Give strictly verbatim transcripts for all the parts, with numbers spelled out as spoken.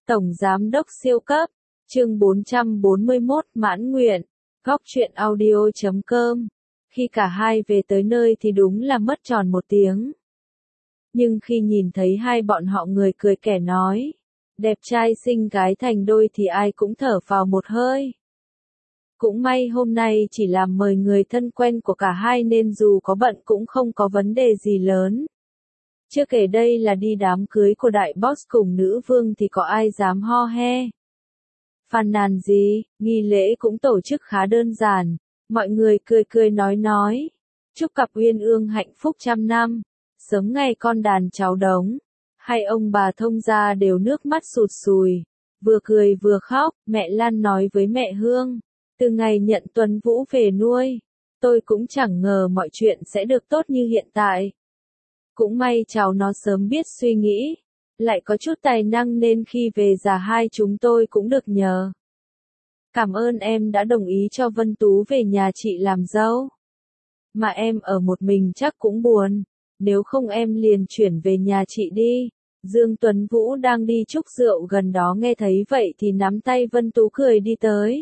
Tổng Giám đốc siêu cấp, chương bốn trăm bốn mươi mốt mãn nguyện, góc truyện audio chấm com. Khi cả hai về tới nơi thì đúng là mất tròn một tiếng. Nhưng khi nhìn thấy hai bọn họ người cười kẻ nói, đẹp trai xinh gái thành đôi thì ai cũng thở phào một hơi. Cũng may hôm nay chỉ làm mời người thân quen của cả hai nên dù có bận cũng không có vấn đề gì lớn. Chưa kể đây là đi đám cưới của đại boss cùng nữ vương thì có ai dám ho he. Phàn nàn gì, nghi lễ cũng tổ chức khá đơn giản, mọi người cười cười nói nói. Chúc cặp uyên ương hạnh phúc trăm năm, sớm ngày con đàn cháu đống. Hai ông bà thông gia đều nước mắt sụt sùi, vừa cười vừa khóc. Mẹ Lan nói với mẹ Hương, từ ngày nhận Tuấn Vũ về nuôi, tôi cũng chẳng ngờ mọi chuyện sẽ được tốt như hiện tại. Cũng may cháu nó sớm biết suy nghĩ, lại có chút tài năng nên khi về già hai chúng tôi cũng được nhờ. Cảm ơn em đã đồng ý cho Vân Tú về nhà chị làm dâu. Mà em ở một mình chắc cũng buồn, nếu không em liền chuyển về nhà chị đi. Dương Tuấn Vũ đang đi chúc rượu gần đó nghe thấy vậy thì nắm tay Vân Tú cười đi tới.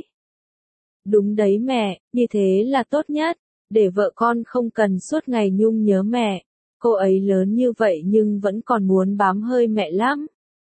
Đúng đấy mẹ, như thế là tốt nhất, để vợ con không cần suốt ngày nhung nhớ mẹ. Cô ấy lớn như vậy nhưng vẫn còn muốn bám hơi mẹ lắm.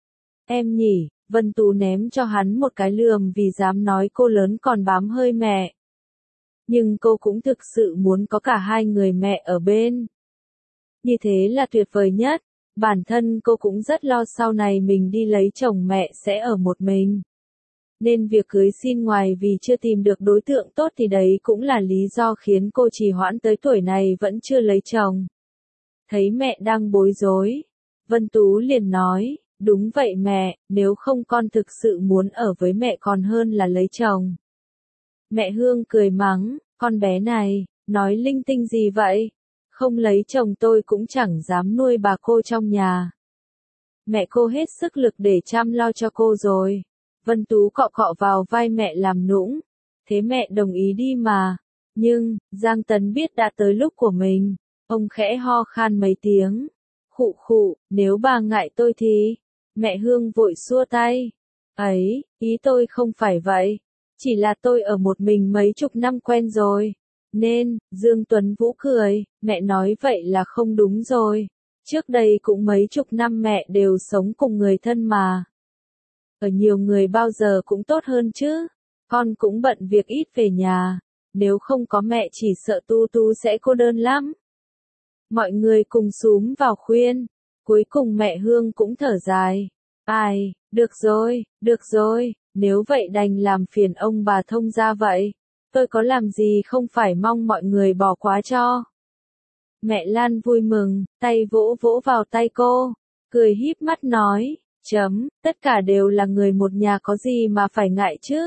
Em nhỉ, Vân Tú ném cho hắn một cái lườm vì dám nói cô lớn còn bám hơi mẹ. Nhưng cô cũng thực sự muốn có cả hai người mẹ ở bên. Như thế là tuyệt vời nhất, bản thân cô cũng rất lo sau này mình đi lấy chồng mẹ sẽ ở một mình. Nên việc cưới xin ngoài vì chưa tìm được đối tượng tốt thì đấy cũng là lý do khiến cô trì hoãn tới tuổi này vẫn chưa lấy chồng. Thấy mẹ đang bối rối, Vân Tú liền nói, đúng vậy mẹ, nếu không con thực sự muốn ở với mẹ còn hơn là lấy chồng. Mẹ Hương cười mắng, con bé này, nói linh tinh gì vậy? Không lấy chồng tôi cũng chẳng dám nuôi bà cô trong nhà. Mẹ cô hết sức lực để chăm lo cho cô rồi. Vân Tú cọ cọ vào vai mẹ làm nũng. Thế mẹ đồng ý đi mà. Nhưng, Giang Tấn biết đã tới lúc của mình. Ông khẽ ho khan mấy tiếng. Khụ khụ, nếu bà ngại tôi thì... Mẹ Hương vội xua tay. Ấy, ý tôi không phải vậy. Chỉ là tôi ở một mình mấy chục năm quen rồi. Nên, Dương Tuấn Vũ cười, mẹ nói vậy là không đúng rồi. Trước đây cũng mấy chục năm mẹ đều sống cùng người thân mà. Ở nhiều người bao giờ cũng tốt hơn chứ. Con cũng bận việc ít về nhà. Nếu không có mẹ chỉ sợ Tu Tu sẽ cô đơn lắm. Mọi người cùng xúm vào khuyên. Cuối cùng mẹ Hương cũng thở dài. Ai, được rồi, được rồi, nếu vậy đành làm phiền ông bà thông gia vậy. Tôi có làm gì không phải mong mọi người bỏ qua cho. Mẹ Lan vui mừng, tay vỗ vỗ vào tay cô, cười híp mắt nói, chấm, tất cả đều là người một nhà có gì mà phải ngại chứ.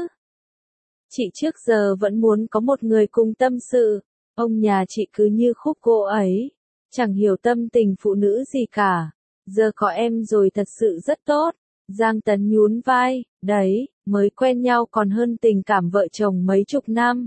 Chị trước giờ vẫn muốn có một người cùng tâm sự, ông nhà chị cứ như khúc gỗ ấy, chẳng hiểu tâm tình phụ nữ gì cả, giờ có em rồi thật sự rất tốt. Giang Tấn nhún vai, đấy, mới quen nhau còn hơn tình cảm vợ chồng mấy chục năm.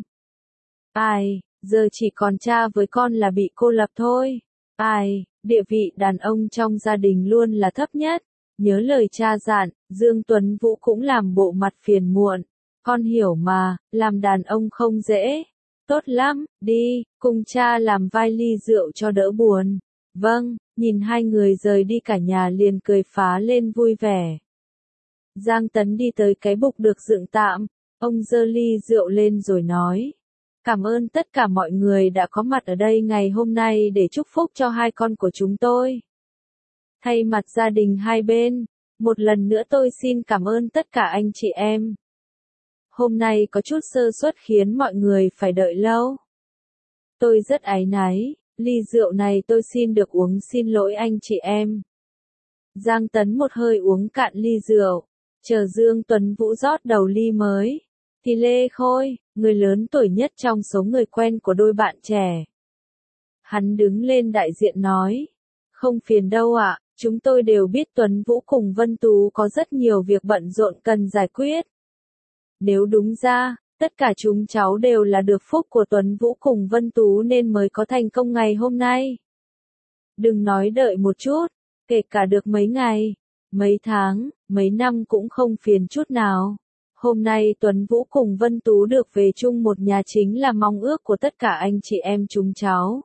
Ai, giờ chỉ còn cha với con là bị cô lập thôi. Ai, địa vị đàn ông trong gia đình luôn là thấp nhất. Nhớ lời cha dặn, Dương Tuấn Vũ cũng làm bộ mặt phiền muộn. Con hiểu mà, làm đàn ông không dễ. Tốt lắm, đi, cùng cha làm vai ly rượu cho đỡ buồn. Vâng, nhìn hai người rời đi cả nhà liền cười phá lên vui vẻ. Giang Tấn đi tới cái bục được dựng tạm, ông giơ ly rượu lên rồi nói. Cảm ơn tất cả mọi người đã có mặt ở đây ngày hôm nay để chúc phúc cho hai con của chúng tôi. Thay mặt gia đình hai bên, một lần nữa tôi xin cảm ơn tất cả anh chị em. Hôm nay có chút sơ suất khiến mọi người phải đợi lâu. Tôi rất áy náy, ly rượu này tôi xin được uống xin lỗi anh chị em. Giang Tấn một hơi uống cạn ly rượu, chờ Dương Tuấn Vũ rót đầu ly mới. Thì Lê Khôi, người lớn tuổi nhất trong số người quen của đôi bạn trẻ. Hắn đứng lên đại diện nói, không phiền đâu ạ, chúng tôi đều biết Tuấn Vũ cùng Vân Tú có rất nhiều việc bận rộn cần giải quyết. Nếu đúng ra, tất cả chúng cháu đều là được phúc của Tuấn Vũ cùng Vân Tú nên mới có thành công ngày hôm nay. Đừng nói đợi một chút, kể cả được mấy ngày, mấy tháng, mấy năm cũng không phiền chút nào. Hôm nay Tuấn Vũ cùng Vân Tú được về chung một nhà chính là mong ước của tất cả anh chị em chúng cháu.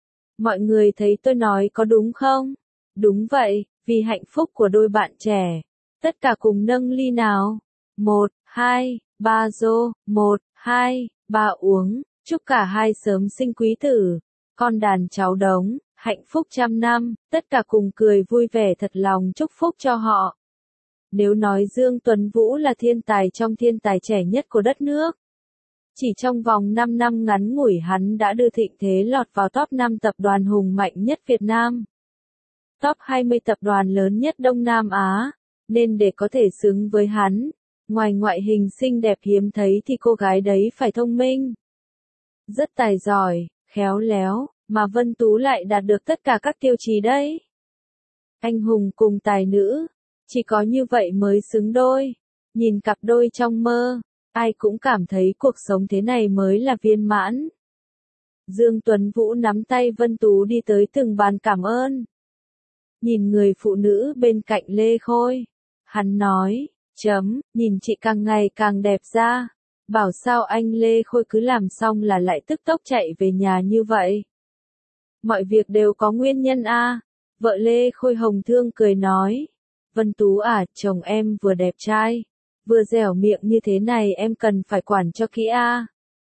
Mọi người thấy tôi nói có đúng không? Đúng vậy, vì hạnh phúc của đôi bạn trẻ. Tất cả cùng nâng ly nào. Một, hai, ba rô, một, hai, ba uống, chúc cả hai sớm sinh quý tử, con đàn cháu đống, hạnh phúc trăm năm, tất cả cùng cười vui vẻ thật lòng chúc phúc cho họ. Nếu nói Dương Tuấn Vũ là thiên tài trong thiên tài trẻ nhất của đất nước, chỉ trong vòng năm năm ngắn ngủi hắn đã đưa thịnh thế lọt vào top năm tập đoàn hùng mạnh nhất Việt Nam. Top hai mươi tập đoàn lớn nhất Đông Nam Á, nên để có thể xứng với hắn, ngoài ngoại hình xinh đẹp hiếm thấy thì cô gái đấy phải thông minh. Rất tài giỏi, khéo léo, mà Vân Tú lại đạt được tất cả các tiêu chí đấy. Anh hùng cùng tài nữ, chỉ có như vậy mới xứng đôi. Nhìn cặp đôi trong mơ, ai cũng cảm thấy cuộc sống thế này mới là viên mãn. Dương Tuấn Vũ nắm tay Vân Tú đi tới từng bàn cảm ơn. Nhìn người phụ nữ bên cạnh Lê Khôi, hắn nói, chấm, nhìn chị càng ngày càng đẹp ra. Bảo sao anh Lê Khôi cứ làm xong là lại tức tốc chạy về nhà như vậy. Mọi việc đều có nguyên nhân a. Vợ Lê Khôi Hồng Thương cười nói, Vân Tú à, chồng em vừa đẹp trai, vừa dẻo miệng như thế này em cần phải quản cho kỹ a.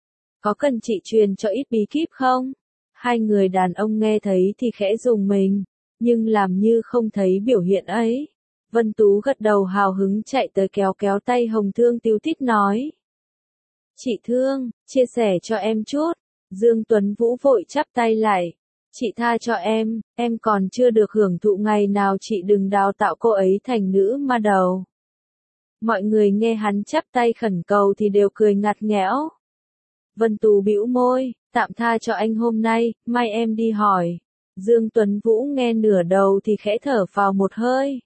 Có cần chị truyền cho ít bí kíp không? Hai người đàn ông nghe thấy thì khẽ rùng mình, nhưng làm như không thấy biểu hiện ấy. Vân Tú gật đầu hào hứng chạy tới kéo kéo tay Hồng Thương tíu tít nói. Chị Thương, chia sẻ cho em chút. Dương Tuấn Vũ vội chắp tay lại. Chị tha cho em, em còn chưa được hưởng thụ ngày nào chị đừng đào tạo cô ấy thành nữ ma đầu. Mọi người nghe hắn chắp tay khẩn cầu thì đều cười ngặt nghẽo. Vân Tú bĩu môi, tạm tha cho anh hôm nay, mai em đi hỏi. Dương Tuấn Vũ nghe nửa đầu thì khẽ thở phào một hơi.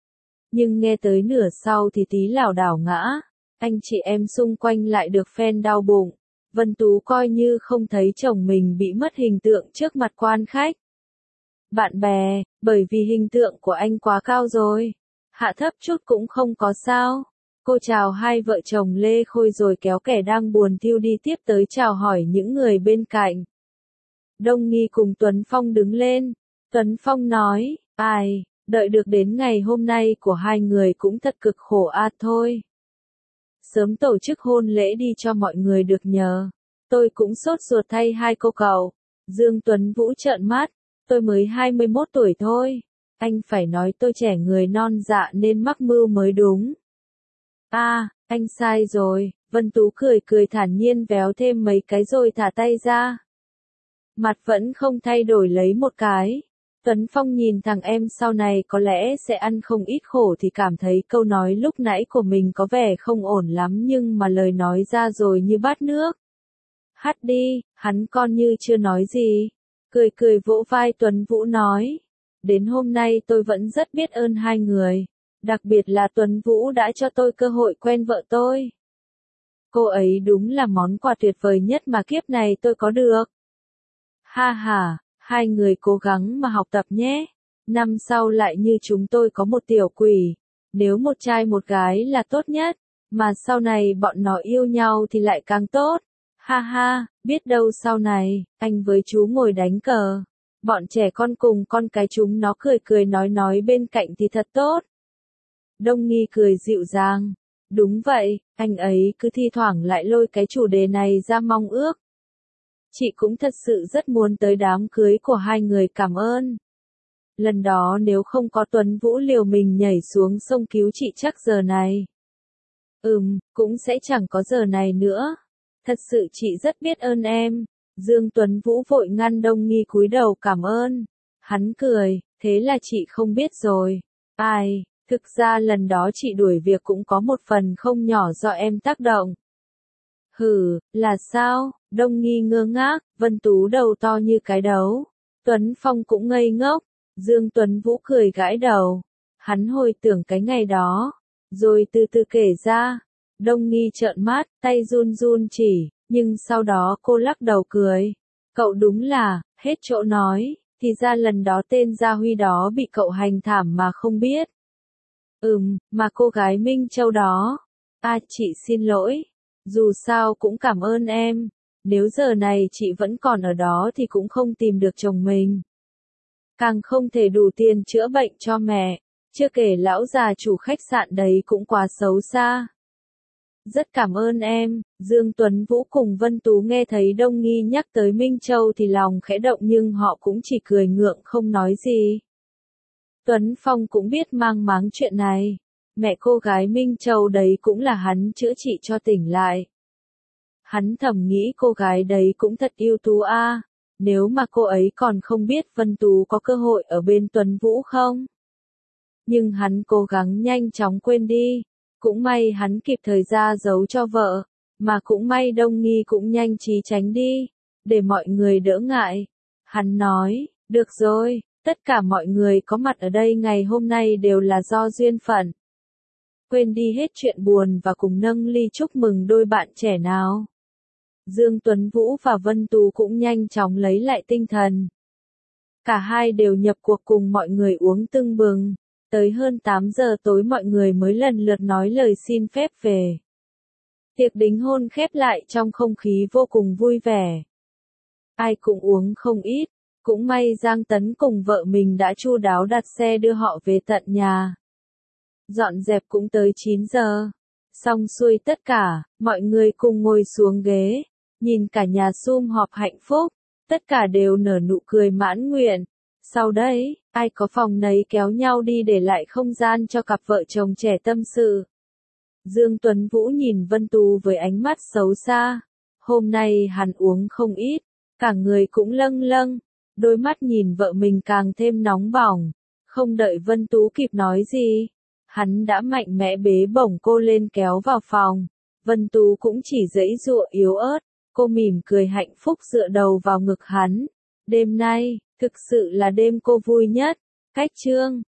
Nhưng nghe tới nửa sau thì tí lảo đảo ngã. Anh chị em xung quanh lại được phen đau bụng. Vân Tú coi như không thấy chồng mình bị mất hình tượng trước mặt quan khách. Bạn bè, bởi vì hình tượng của anh quá cao rồi. Hạ thấp chút cũng không có sao. Cô chào hai vợ chồng Lê Khôi rồi kéo kẻ đang buồn thiu đi tiếp tới chào hỏi những người bên cạnh. Đông Nghi cùng Tuấn Phong đứng lên. Tuấn Phong nói, ai, đợi được đến ngày hôm nay của hai người cũng thật cực khổ a thôi. Sớm tổ chức hôn lễ đi cho mọi người được nhờ. Tôi cũng sốt ruột thay hai cô cậu. Dương Tuấn Vũ trợn mắt. Tôi mới hai mươi mốt tuổi thôi. Anh phải nói tôi trẻ người non dạ nên mắc mưu mới đúng. A, à, anh sai rồi. Vân Tú cười cười thản nhiên véo thêm mấy cái rồi thả tay ra. Mặt vẫn không thay đổi lấy một cái. Tuấn Phong nhìn thằng em sau này có lẽ sẽ ăn không ít khổ thì cảm thấy câu nói lúc nãy của mình có vẻ không ổn lắm nhưng mà lời nói ra rồi như bát nước. Hắt đi, hắn con như chưa nói gì. Cười cười vỗ vai Tuấn Vũ nói. Đến hôm nay tôi vẫn rất biết ơn hai người. Đặc biệt là Tuấn Vũ đã cho tôi cơ hội quen vợ tôi. Cô ấy đúng là món quà tuyệt vời nhất mà kiếp này tôi có được. Ha ha. Hai người cố gắng mà học tập nhé. Năm sau lại như chúng tôi có một tiểu quỷ. Nếu một trai một gái là tốt nhất. Mà sau này bọn nó yêu nhau thì lại càng tốt. Ha ha, biết đâu sau này, anh với chú ngồi đánh cờ. Bọn trẻ con cùng con cái chúng nó cười cười nói nói bên cạnh thì thật tốt. Đông Nghi cười dịu dàng. Đúng vậy, anh ấy cứ thi thoảng lại lôi cái chủ đề này ra mong ước. Chị cũng thật sự rất muốn tới đám cưới của hai người cảm ơn. Lần đó nếu không có Tuấn Vũ liều mình nhảy xuống sông cứu chị chắc giờ này. Ừm, cũng sẽ chẳng có giờ này nữa. Thật sự chị rất biết ơn em. Dương Tuấn Vũ vội ngăn Đông Nghi cúi đầu cảm ơn. Hắn cười, thế là chị không biết rồi. Ai, thực ra lần đó chị đuổi việc cũng có một phần không nhỏ do em tác động. Hừ, là sao? Đông Nghi ngơ ngác, Vân Tú đầu to như cái đấu. Tuấn Phong cũng ngây ngốc. Dương Tuấn Vũ cười gãi đầu. Hắn hồi tưởng cái ngày đó. Rồi từ từ kể ra. Đông Nghi trợn mắt, tay run run chỉ. Nhưng sau đó cô lắc đầu cười. Cậu đúng là, hết chỗ nói. Thì ra lần đó tên Gia Huy đó bị cậu hành thảm mà không biết. Ừm, mà cô gái Minh Châu đó. À chị xin lỗi. Dù sao cũng cảm ơn em. Nếu giờ này chị vẫn còn ở đó thì cũng không tìm được chồng mình. Càng không thể đủ tiền chữa bệnh cho mẹ. Chưa kể lão già chủ khách sạn đấy cũng quá xấu xa. Rất cảm ơn em. Dương Tuấn Vũ cùng Vân Tú nghe thấy Đông Nghi nhắc tới Minh Châu thì lòng khẽ động nhưng họ cũng chỉ cười ngượng không nói gì. Tuấn Phong cũng biết mang máng chuyện này. Mẹ cô gái Minh Châu đấy cũng là hắn chữa trị cho tỉnh lại. Hắn thầm nghĩ cô gái đấy cũng thật ưu tú a. Nếu mà cô ấy còn không biết Vân Tú có cơ hội ở bên Tuấn Vũ không? Nhưng hắn cố gắng nhanh chóng quên đi. Cũng may hắn kịp thời ra giấu cho vợ. Mà cũng may Đông Nghi cũng nhanh trí tránh đi. Để mọi người đỡ ngại. Hắn nói, được rồi, tất cả mọi người có mặt ở đây ngày hôm nay đều là do duyên phận. Quên đi hết chuyện buồn và cùng nâng ly chúc mừng đôi bạn trẻ nào. Dương Tuấn Vũ và Vân Tú cũng nhanh chóng lấy lại tinh thần. Cả hai đều nhập cuộc cùng mọi người uống tưng bừng. Tới hơn tám giờ tối mọi người mới lần lượt nói lời xin phép về. Tiệc đính hôn khép lại trong không khí vô cùng vui vẻ. Ai cũng uống không ít. Cũng may Giang Tấn cùng vợ mình đã chu đáo đặt xe đưa họ về tận nhà. Dọn dẹp cũng tới chín giờ. Xong xuôi tất cả, mọi người cùng ngồi xuống ghế. Nhìn cả nhà sum họp hạnh phúc. Tất cả đều nở nụ cười mãn nguyện. Sau đấy, ai có phòng nấy kéo nhau đi để lại không gian cho cặp vợ chồng trẻ tâm sự. Dương Tuấn Vũ nhìn Vân Tú với ánh mắt xấu xa. Hôm nay hắn uống không ít. Cả người cũng lâng lâng. Đôi mắt nhìn vợ mình càng thêm nóng bỏng. Không đợi Vân Tú kịp nói gì. Hắn đã mạnh mẽ bế bổng cô lên kéo vào phòng. Vân Tú cũng chỉ giãy giụa yếu ớt. Cô mỉm cười hạnh phúc dựa đầu vào ngực hắn. Đêm nay, thực sự là đêm cô vui nhất. Cách chương